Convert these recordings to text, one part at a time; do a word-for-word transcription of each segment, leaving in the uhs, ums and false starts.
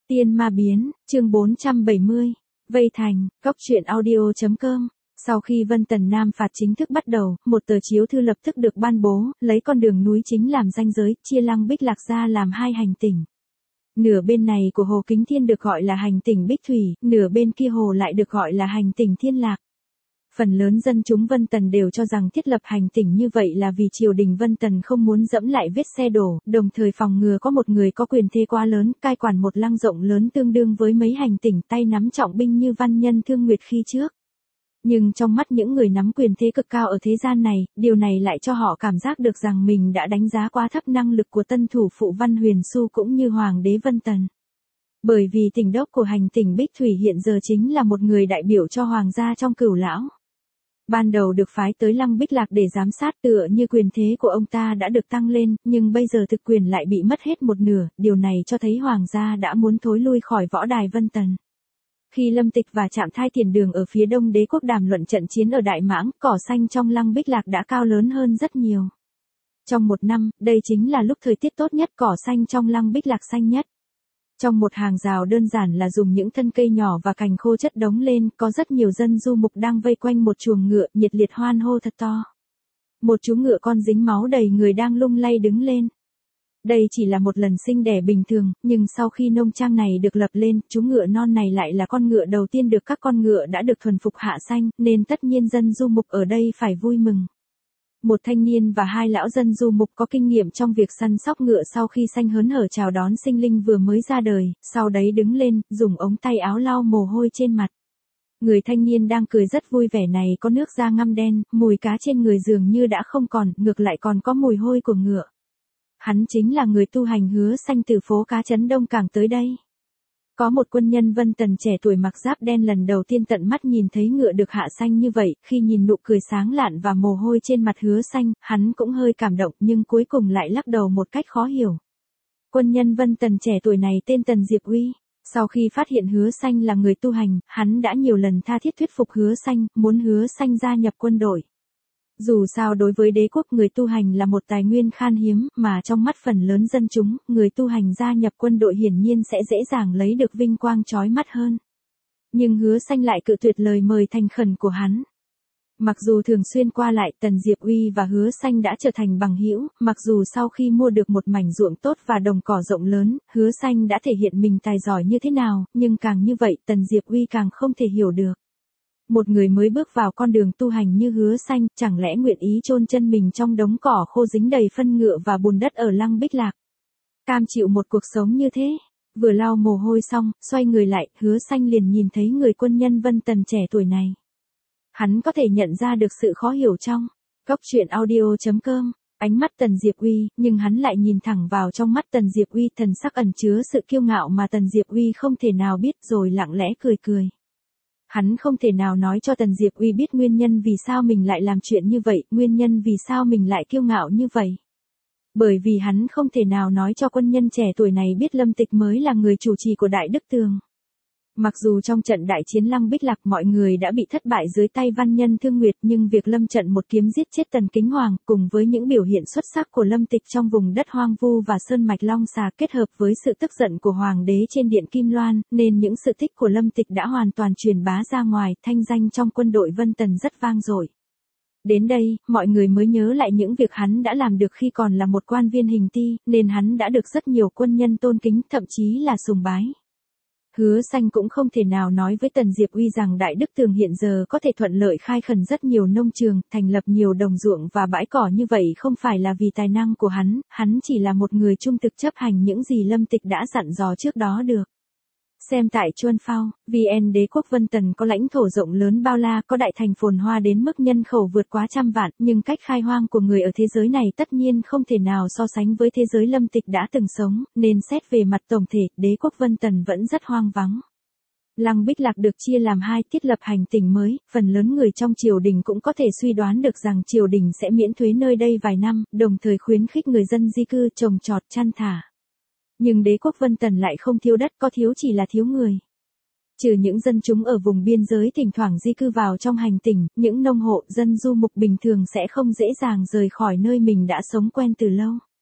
Tiên ma biến, chương bốn trăm bảy mươi. Vây thành, góc truyện audio chấm com. Sau khi Vân Tần Nam phạt chính thức bắt đầu, một tờ chiếu thư lập tức được ban bố, lấy con đường núi chính làm ranh giới, chia Lăng Bích Lạc ra làm hai hành tỉnh. Nửa bên này của Hồ Kính Thiên được gọi là hành tỉnh Bích Thủy, nửa bên kia hồ lại được gọi là hành tỉnh Thiên Lạc. Phần lớn dân chúng Vân Tần đều cho rằng thiết lập hành tỉnh như vậy là vì triều đình Vân Tần không muốn dẫm lại vết xe đổ, đồng thời phòng ngừa có một người có quyền thế quá lớn, cai quản một lăng rộng lớn tương đương với mấy hành tỉnh tay nắm trọng binh như Văn Nhân Thương Nguyệt khi trước. Nhưng trong mắt những người nắm quyền thế cực cao ở thế gian này, điều này lại cho họ cảm giác được rằng mình đã đánh giá quá thấp năng lực của tân thủ phụ Văn Huyền Xu cũng như Hoàng đế Vân Tần. Bởi vì tỉnh đốc của hành tỉnh Bích Thủy hiện giờ chính là một người đại biểu cho Hoàng gia trong Cửu Lão. Ban đầu được phái tới Lăng Bích Lạc để giám sát, tựa như quyền thế của ông ta đã được tăng lên, nhưng bây giờ thực quyền lại bị mất hết một nửa, điều này cho thấy Hoàng gia đã muốn thối lui khỏi võ đài Vân Tần. Khi Lâm Tịch và Trạm Thai Tiền Đường ở phía đông đế quốc đàm luận trận chiến ở Đại Mãng, cỏ xanh trong Lăng Bích Lạc đã cao lớn hơn rất nhiều. Trong một năm, đây chính là lúc thời tiết tốt nhất, cỏ xanh trong Lăng Bích Lạc xanh nhất. Trong một hàng rào đơn giản là dùng những thân cây nhỏ và cành khô chất đống lên, có rất nhiều dân du mục đang vây quanh một chuồng ngựa, nhiệt liệt hoan hô thật to. Một chú ngựa con dính máu đầy người đang lung lay đứng lên. Đây chỉ là một lần sinh đẻ bình thường, nhưng sau khi nông trang này được lập lên, chú ngựa non này lại là con ngựa đầu tiên được các con ngựa đã được thuần phục hạ sanh, nên tất nhiên dân du mục ở đây phải vui mừng. Một thanh niên và hai lão dân du mục có kinh nghiệm trong việc săn sóc ngựa sau khi sanh hớn hở chào đón sinh linh vừa mới ra đời, sau đấy đứng lên, dùng ống tay áo lau mồ hôi trên mặt. Người thanh niên đang cười rất vui vẻ này có nước da ngăm đen, mùi cá trên người dường như đã không còn, ngược lại còn có mùi hôi của ngựa. Hắn chính là người tu hành Hứa Xanh từ phố cá Trấn Đông Cảng tới đây. Có một quân nhân Vân Tần trẻ tuổi mặc giáp đen lần đầu tiên tận mắt nhìn thấy ngựa được hạ sanh như vậy, khi nhìn nụ cười sáng lạn và mồ hôi trên mặt Hứa Xanh, hắn cũng hơi cảm động nhưng cuối cùng lại lắc đầu một cách khó hiểu. Quân nhân Vân Tần trẻ tuổi này tên Tần Diệp Uy. Sau khi phát hiện Hứa Xanh là người tu hành, hắn đã nhiều lần tha thiết thuyết phục Hứa Xanh, muốn Hứa Xanh gia nhập quân đội. Dù sao đối với đế quốc người tu hành là một tài nguyên khan hiếm, mà trong mắt phần lớn dân chúng, người tu hành gia nhập quân đội hiển nhiên sẽ dễ dàng lấy được vinh quang chói mắt hơn. Nhưng Hứa Xanh lại cự tuyệt lời mời thành khẩn của hắn. Mặc dù thường xuyên qua lại, Tần Diệp Uy và Hứa Xanh đã trở thành bằng hữu, mặc dù sau khi mua được một mảnh ruộng tốt và đồng cỏ rộng lớn, Hứa Xanh đã thể hiện mình tài giỏi như thế nào, nhưng càng như vậy Tần Diệp Uy càng không thể hiểu được. Một người mới bước vào con đường tu hành như Hứa Xanh, chẳng lẽ nguyện ý chôn chân mình trong đống cỏ khô dính đầy phân ngựa và bùn đất ở Lăng Bích Lạc? Cam chịu một cuộc sống như thế? Vừa lau mồ hôi xong, xoay người lại, Hứa Xanh liền nhìn thấy người quân nhân Vân Tần trẻ tuổi này. Hắn có thể nhận ra được sự khó hiểu trong góc truyện audio chấm com. Ánh mắt Tần Diệp Uy, nhưng hắn lại nhìn thẳng vào trong mắt Tần Diệp Uy, thần sắc ẩn chứa sự kiêu ngạo mà Tần Diệp Uy không thể nào biết, rồi lặng lẽ cười cười. Hắn không thể nào nói cho Tần Diệp Uy biết nguyên nhân vì sao mình lại làm chuyện như vậy, nguyên nhân vì sao mình lại kiêu ngạo như vậy. Bởi vì hắn không thể nào nói cho quân nhân trẻ tuổi này biết Lâm Tịch mới là người chủ trì của Đại Đức Tường. Mặc dù trong trận đại chiến Lăng Bích Lạc mọi người đã bị thất bại dưới tay Văn Nhân Thương Nguyệt, nhưng việc lâm trận một kiếm giết chết Tần Kính Hoàng, cùng với những biểu hiện xuất sắc của Lâm Tịch trong vùng đất hoang vu và sơn mạch Long Xà kết hợp với sự tức giận của Hoàng đế trên điện Kim Loan, nên những sự tích của Lâm Tịch đã hoàn toàn truyền bá ra ngoài, thanh danh trong quân đội Vân Tần rất vang dội. Đến đây, mọi người mới nhớ lại những việc hắn đã làm được khi còn là một quan viên hình ti, nên hắn đã được rất nhiều quân nhân tôn kính, thậm chí là sùng bái. Hứa Xanh cũng không thể nào nói với Tần Diệp Uy rằng Đại Đức Tường hiện giờ có thể thuận lợi khai khẩn rất nhiều nông trường, thành lập nhiều đồng ruộng và bãi cỏ như vậy không phải là vì tài năng của hắn, hắn chỉ là một người trung thực chấp hành những gì Lâm Tịch đã dặn dò trước đó được. Xem tại Chuân Phao, vê en đế quốc Vân Tần có lãnh thổ rộng lớn bao la, có đại thành phồn hoa đến mức nhân khẩu vượt quá trăm vạn, nhưng cách khai hoang của người ở thế giới này tất nhiên không thể nào so sánh với thế giới Lâm Tịch đã từng sống, nên xét về mặt tổng thể, đế quốc Vân Tần vẫn rất hoang vắng. Lăng Bích Lạc được chia làm hai, thiết lập hành tỉnh mới, phần lớn người trong triều đình cũng có thể suy đoán được rằng triều đình sẽ miễn thuế nơi đây vài năm, đồng thời khuyến khích người dân di cư, trồng trọt, chăn thả. Nhưng đế quốc Vân Tần lại không thiếu đất, có thiếu chỉ là thiếu người. Trừ những dân chúng ở vùng biên giới thỉnh thoảng di cư vào trong hành tỉnh, những nông hộ, dân du mục bình thường sẽ không dễ dàng rời khỏi nơi mình đã sống quen từ lâu.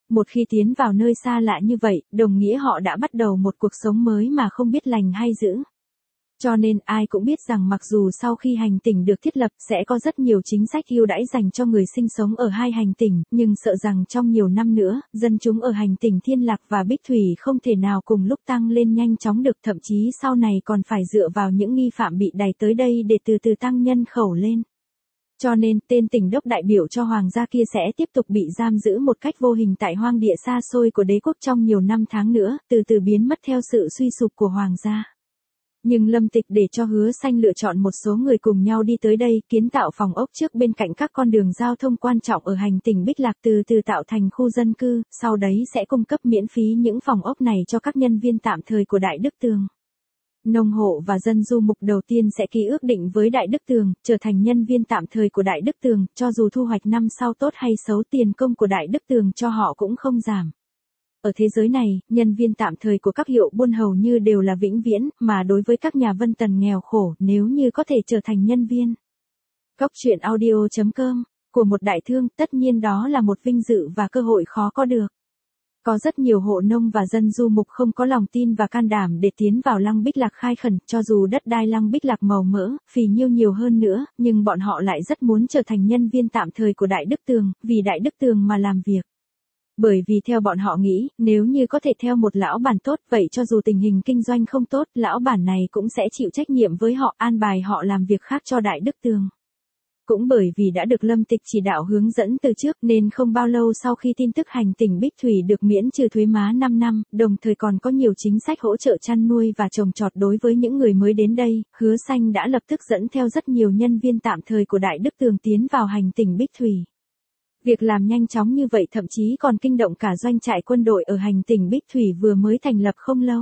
Một khi tiến vào nơi xa lạ như vậy, đồng nghĩa họ đã bắt đầu một cuộc sống mới mà không biết lành hay dữ. Cho nên ai cũng biết rằng mặc dù sau khi hành tinh được thiết lập sẽ có rất nhiều chính sách ưu đãi dành cho người sinh sống ở hai hành tinh, nhưng sợ rằng trong nhiều năm nữa, dân chúng ở hành tinh Thiên Lạc và Bích Thủy không thể nào cùng lúc tăng lên nhanh chóng được, thậm chí sau này còn phải dựa vào những nghi phạm bị đày tới đây để từ từ tăng nhân khẩu lên. Cho nên, tên tỉnh đốc đại biểu cho hoàng gia kia sẽ tiếp tục bị giam giữ một cách vô hình tại hoang địa xa xôi của đế quốc trong nhiều năm tháng nữa, từ từ biến mất theo sự suy sụp của hoàng gia. Nhưng Lâm Tịch để cho Hứa Xanh lựa chọn một số người cùng nhau đi tới đây, kiến tạo phòng ốc trước bên cạnh các con đường giao thông quan trọng ở hành tinh Bích Lạc, từ từ tạo thành khu dân cư, sau đấy sẽ cung cấp miễn phí những phòng ốc này cho các nhân viên tạm thời của Đại Đức Tường. Nông hộ và dân du mục đầu tiên sẽ ký ước định với Đại Đức Tường, trở thành nhân viên tạm thời của Đại Đức Tường, cho dù thu hoạch năm sau tốt hay xấu, tiền công của Đại Đức Tường cho họ cũng không giảm. Ở thế giới này, nhân viên tạm thời của các hiệu buôn hầu như đều là vĩnh viễn, mà đối với các nhà Vân Tần nghèo khổ, nếu như có thể trở thành nhân viên Góc truyện audio chấm com của một đại thương, tất nhiên đó là một vinh dự và cơ hội khó có được. Có rất nhiều hộ nông và dân du mục không có lòng tin và can đảm để tiến vào Lăng Bích Lạc khai khẩn, cho dù đất đai Lăng Bích Lạc màu mỡ, phì nhiêu nhiều hơn nữa, nhưng bọn họ lại rất muốn trở thành nhân viên tạm thời của Đại Đức Tường, vì Đại Đức Tường mà làm việc. Bởi vì theo bọn họ nghĩ, nếu như có thể theo một lão bản tốt, vậy cho dù tình hình kinh doanh không tốt, lão bản này cũng sẽ chịu trách nhiệm với họ, an bài họ làm việc khác cho Đại Đức Tường. Cũng bởi vì đã được Lâm Tịch chỉ đạo hướng dẫn từ trước nên không bao lâu sau khi tin tức hành tinh Bích Thủy được miễn trừ thuế má năm năm, đồng thời còn có nhiều chính sách hỗ trợ chăn nuôi và trồng trọt đối với những người mới đến đây, Hứa Xanh đã lập tức dẫn theo rất nhiều nhân viên tạm thời của Đại Đức Tường tiến vào hành tinh Bích Thủy. Việc làm nhanh chóng như vậy thậm chí còn kinh động cả doanh trại quân đội ở hành tinh Bích Thủy vừa mới thành lập không lâu.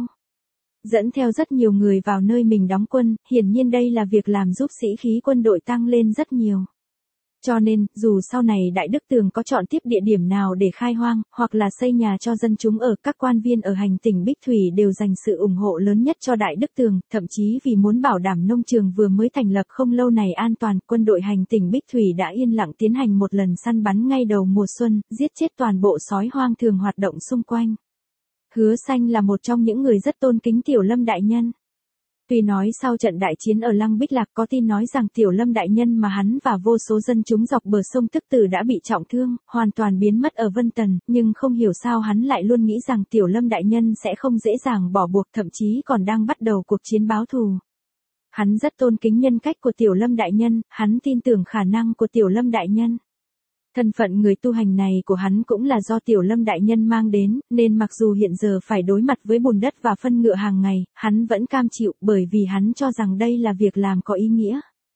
Dẫn theo rất nhiều người vào nơi mình đóng quân, hiển nhiên đây là việc làm giúp sĩ khí quân đội tăng lên rất nhiều. Cho nên, dù sau này Đại Đức Tường có chọn tiếp địa điểm nào để khai hoang, hoặc là xây nhà cho dân chúng ở, các quan viên ở hành tinh Bích Thủy đều dành sự ủng hộ lớn nhất cho Đại Đức Tường, thậm chí vì muốn bảo đảm nông trường vừa mới thành lập không lâu này an toàn, quân đội hành tinh Bích Thủy đã yên lặng tiến hành một lần săn bắn ngay đầu mùa xuân, giết chết toàn bộ sói hoang thường hoạt động xung quanh. Hứa Xanh là một trong những người rất tôn kính Tiểu Lâm đại nhân. Tuy nói sau trận đại chiến ở Lăng Bích Lạc có tin nói rằng Tiểu Lâm đại nhân mà hắn và vô số dân chúng dọc bờ sông Tức Tử đã bị trọng thương, hoàn toàn biến mất ở Vân Tần, nhưng không hiểu sao hắn lại luôn nghĩ rằng Tiểu Lâm đại nhân sẽ không dễ dàng bỏ buộc, thậm chí còn đang bắt đầu cuộc chiến báo thù. Hắn rất tôn kính nhân cách của Tiểu Lâm đại nhân, hắn tin tưởng khả năng của Tiểu Lâm đại nhân. Thân phận người tu hành này của hắn cũng là do Tiểu Lâm đại nhân mang đến, nên mặc dù hiện giờ phải đối mặt với bùn đất và phân ngựa hàng ngày, hắn vẫn cam chịu, bởi vì hắn cho rằng đây là việc làm có ý nghĩa.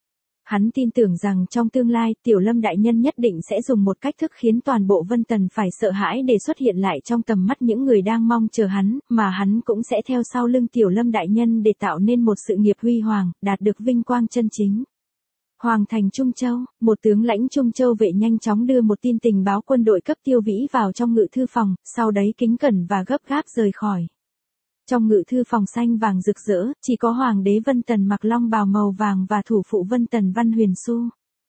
Hắn tin tưởng rằng trong tương lai, Tiểu Lâm đại nhân nhất định sẽ dùng một cách thức khiến toàn bộ Vân Tần phải sợ hãi để xuất hiện lại trong tầm mắt những người đang mong chờ hắn, mà hắn cũng sẽ theo sau lưng Tiểu Lâm đại nhân để tạo nên một sự nghiệp huy hoàng, đạt được vinh quang chân chính. Hoàng thành Trung Châu, một tướng lãnh Trung Châu vệ nhanh chóng đưa một tin tình báo quân đội cấp Tiêu Vĩ vào trong ngự thư phòng, sau đấy kính cẩn và gấp gáp rời khỏi. Trong ngự thư phòng xanh vàng rực rỡ, chỉ có Hoàng đế Vân Tần mặc long bào màu vàng và thủ phụ Vân Tần Văn Huyền Xu.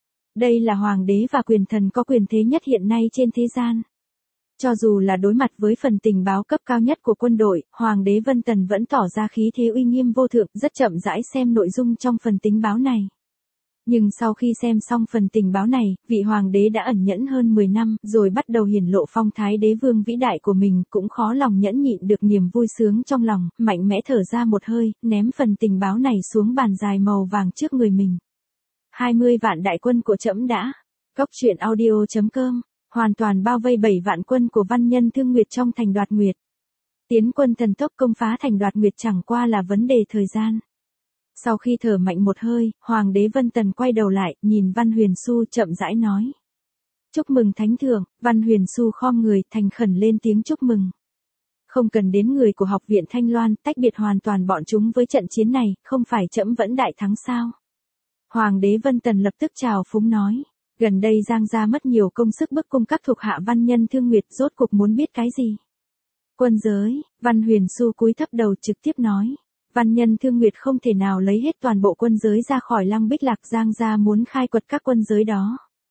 Đây là Hoàng đế và quyền thần có quyền thế nhất hiện nay trên thế gian. Cho dù là đối mặt với phần tình báo cấp cao nhất của quân đội, Hoàng đế Vân Tần vẫn tỏ ra khí thế uy nghiêm vô thượng, rất chậm rãi xem nội dung trong phần tình báo này. Nhưng sau khi xem xong phần tình báo này, vị hoàng đế đã ẩn nhẫn hơn mười năm, rồi bắt đầu hiển lộ phong thái đế vương vĩ đại của mình, cũng khó lòng nhẫn nhịn được niềm vui sướng trong lòng, mạnh mẽ thở ra một hơi, ném phần tình báo này xuống bàn dài màu vàng trước người mình. hai mươi vạn đại quân của trẫm đã. Góc truyện audio chấm com, hoàn toàn bao vây bảy vạn quân của văn nhân Thương Nguyệt trong thành Đoạt Nguyệt. Tiến quân thần tốc công phá thành Đoạt Nguyệt chẳng qua là vấn đề thời gian. Sau khi thở mạnh một hơi, Hoàng đế Vân Tần quay đầu lại, nhìn Văn Huyền Xu chậm rãi nói. Chúc mừng Thánh Thượng, Văn Huyền Xu khom người, thành khẩn lên tiếng chúc mừng. Không cần đến người của học viện Thanh Loan, tách biệt hoàn toàn bọn chúng với trận chiến này, không phải trẫm vẫn đại thắng sao? Hoàng đế Vân Tần lập tức chào phúng nói. Gần đây Giang gia mất nhiều công sức bức cung các thuộc hạ văn nhân Thương Nguyệt, rốt cục muốn biết cái gì? Quân giới, Văn Huyền Xu cúi thấp đầu trực tiếp nói. Văn nhân Thương Nguyệt không thể nào lấy hết toàn bộ quân giới ra khỏi Lăng Bích Lạc, Giang gia muốn khai quật các quân giới đó.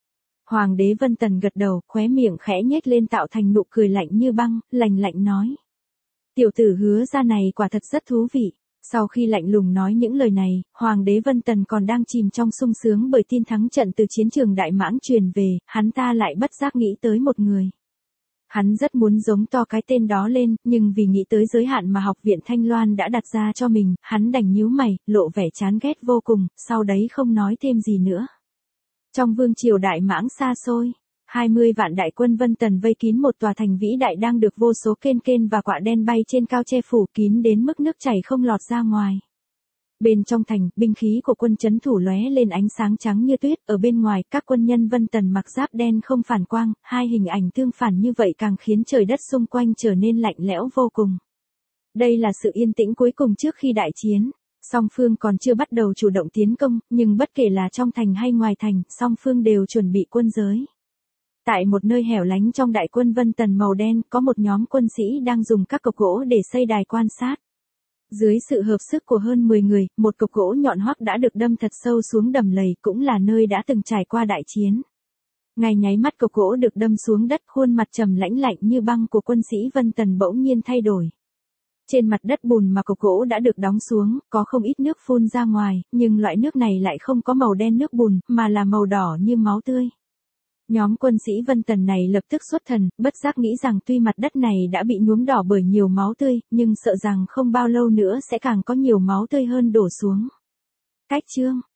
Hoàng đế Vân Tần gật đầu, khóe miệng khẽ nhếch lên tạo thành nụ cười lạnh như băng, lạnh lạnh nói. Tiểu tử Hứa ra này quả thật rất thú vị. Sau khi lạnh lùng nói những lời này, Hoàng đế Vân Tần còn đang chìm trong sung sướng bởi tin thắng trận từ chiến trường Đại Mãng truyền về, hắn ta lại bất giác nghĩ tới một người. Hắn rất muốn giống to cái tên đó lên, nhưng vì nghĩ tới giới hạn mà học viện Thanh Loan đã đặt ra cho mình, hắn đành nhíu mày, lộ vẻ chán ghét vô cùng, sau đấy không nói thêm gì nữa. Trong vương triều Đại Mãng xa xôi, hai mươi vạn đại quân Vân Tần vây kín một tòa thành vĩ đại đang được vô số kên kên và quạ đen bay trên cao che phủ kín đến mức nước chảy không lọt ra ngoài. Bên trong thành, binh khí của quân trấn thủ lóe lên ánh sáng trắng như tuyết, ở bên ngoài, các quân nhân Vân Tần mặc giáp đen không phản quang, hai hình ảnh tương phản như vậy càng khiến trời đất xung quanh trở nên lạnh lẽo vô cùng. Đây là sự yên tĩnh cuối cùng trước khi đại chiến. Song phương còn chưa bắt đầu chủ động tiến công, nhưng bất kể là trong thành hay ngoài thành, song phương đều chuẩn bị quân giới. Tại một nơi hẻo lánh trong đại quân Vân Tần màu đen, có một nhóm quân sĩ đang dùng các cọc gỗ để xây đài quan sát. Dưới sự hợp sức của hơn mười người, một cọc gỗ nhọn hoắt đã được đâm thật sâu xuống đầm lầy, cũng là nơi đã từng trải qua đại chiến. Ngay nháy mắt cọc gỗ được đâm xuống đất, khuôn mặt trầm lãnh lạnh như băng của quân sĩ Vân Tần bỗng nhiên thay đổi. Trên mặt đất bùn mà cọc gỗ đã được đóng xuống, có không ít nước phun ra ngoài, nhưng loại nước này lại không có màu đen nước bùn, mà là màu đỏ như máu tươi. Nhóm quân sĩ Vân Tần này lập tức xuất thần, bất giác nghĩ rằng tuy mặt đất này đã bị nhuốm đỏ bởi nhiều máu tươi, nhưng sợ rằng không bao lâu nữa sẽ càng có nhiều máu tươi hơn đổ xuống. Cách chương